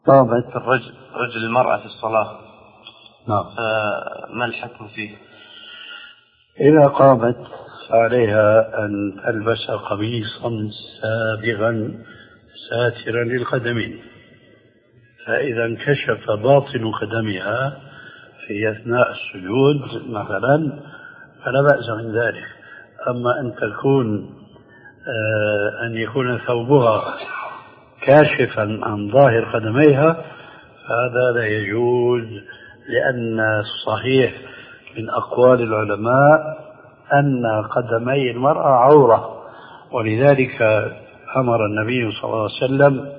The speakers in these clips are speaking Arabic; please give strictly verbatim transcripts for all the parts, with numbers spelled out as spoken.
قامت الرجل رجل المرأة في الصلاة. نعم. ما الحكم فيه؟ إذا قامت عليها أن تلبس قميصا سابغا ساترا للقدمين، فإذا انكشف باطن قدمها في أثناء السجود مثلا فلا بأس من ذلك. أما أن تكون آه أن يكون ثوبها كاشفا عن ظاهر قدميها فهذا لا يجوز، لأن الصحيح من أقوال العلماء أن قدمي المرأة عورة، ولذلك أمر النبي صلى الله عليه وسلم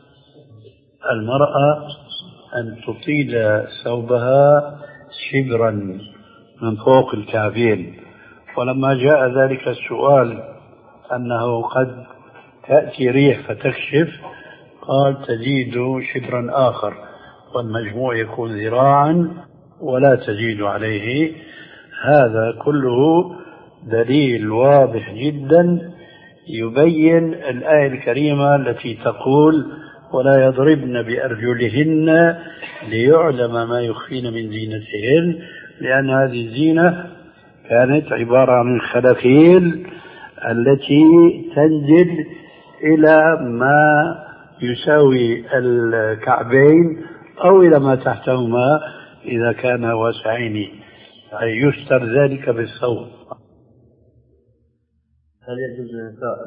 المرأة أن تطيل ثوبها شبرا من فوق الكعبين. ولما جاء ذلك السؤال أنه قد تأتي ريح فتكشف قال تزيد شبرا آخر، والمجموع يكون ذراعا ولا تزيد عليه. هذا كله دليل واضح جدا يبين الآية الكريمة التي تقول ولا يضربن بأرجلهن ليعلم ما يخفين من زينتهن، لأن هذه الزينة كانت عبارة عن الخلاخيل التي تنزل إلى ما يساوي الكعبين أو إلى ما تحتهما إذا كان واسعين، أي يستر ذلك بالثوب. هل يجوز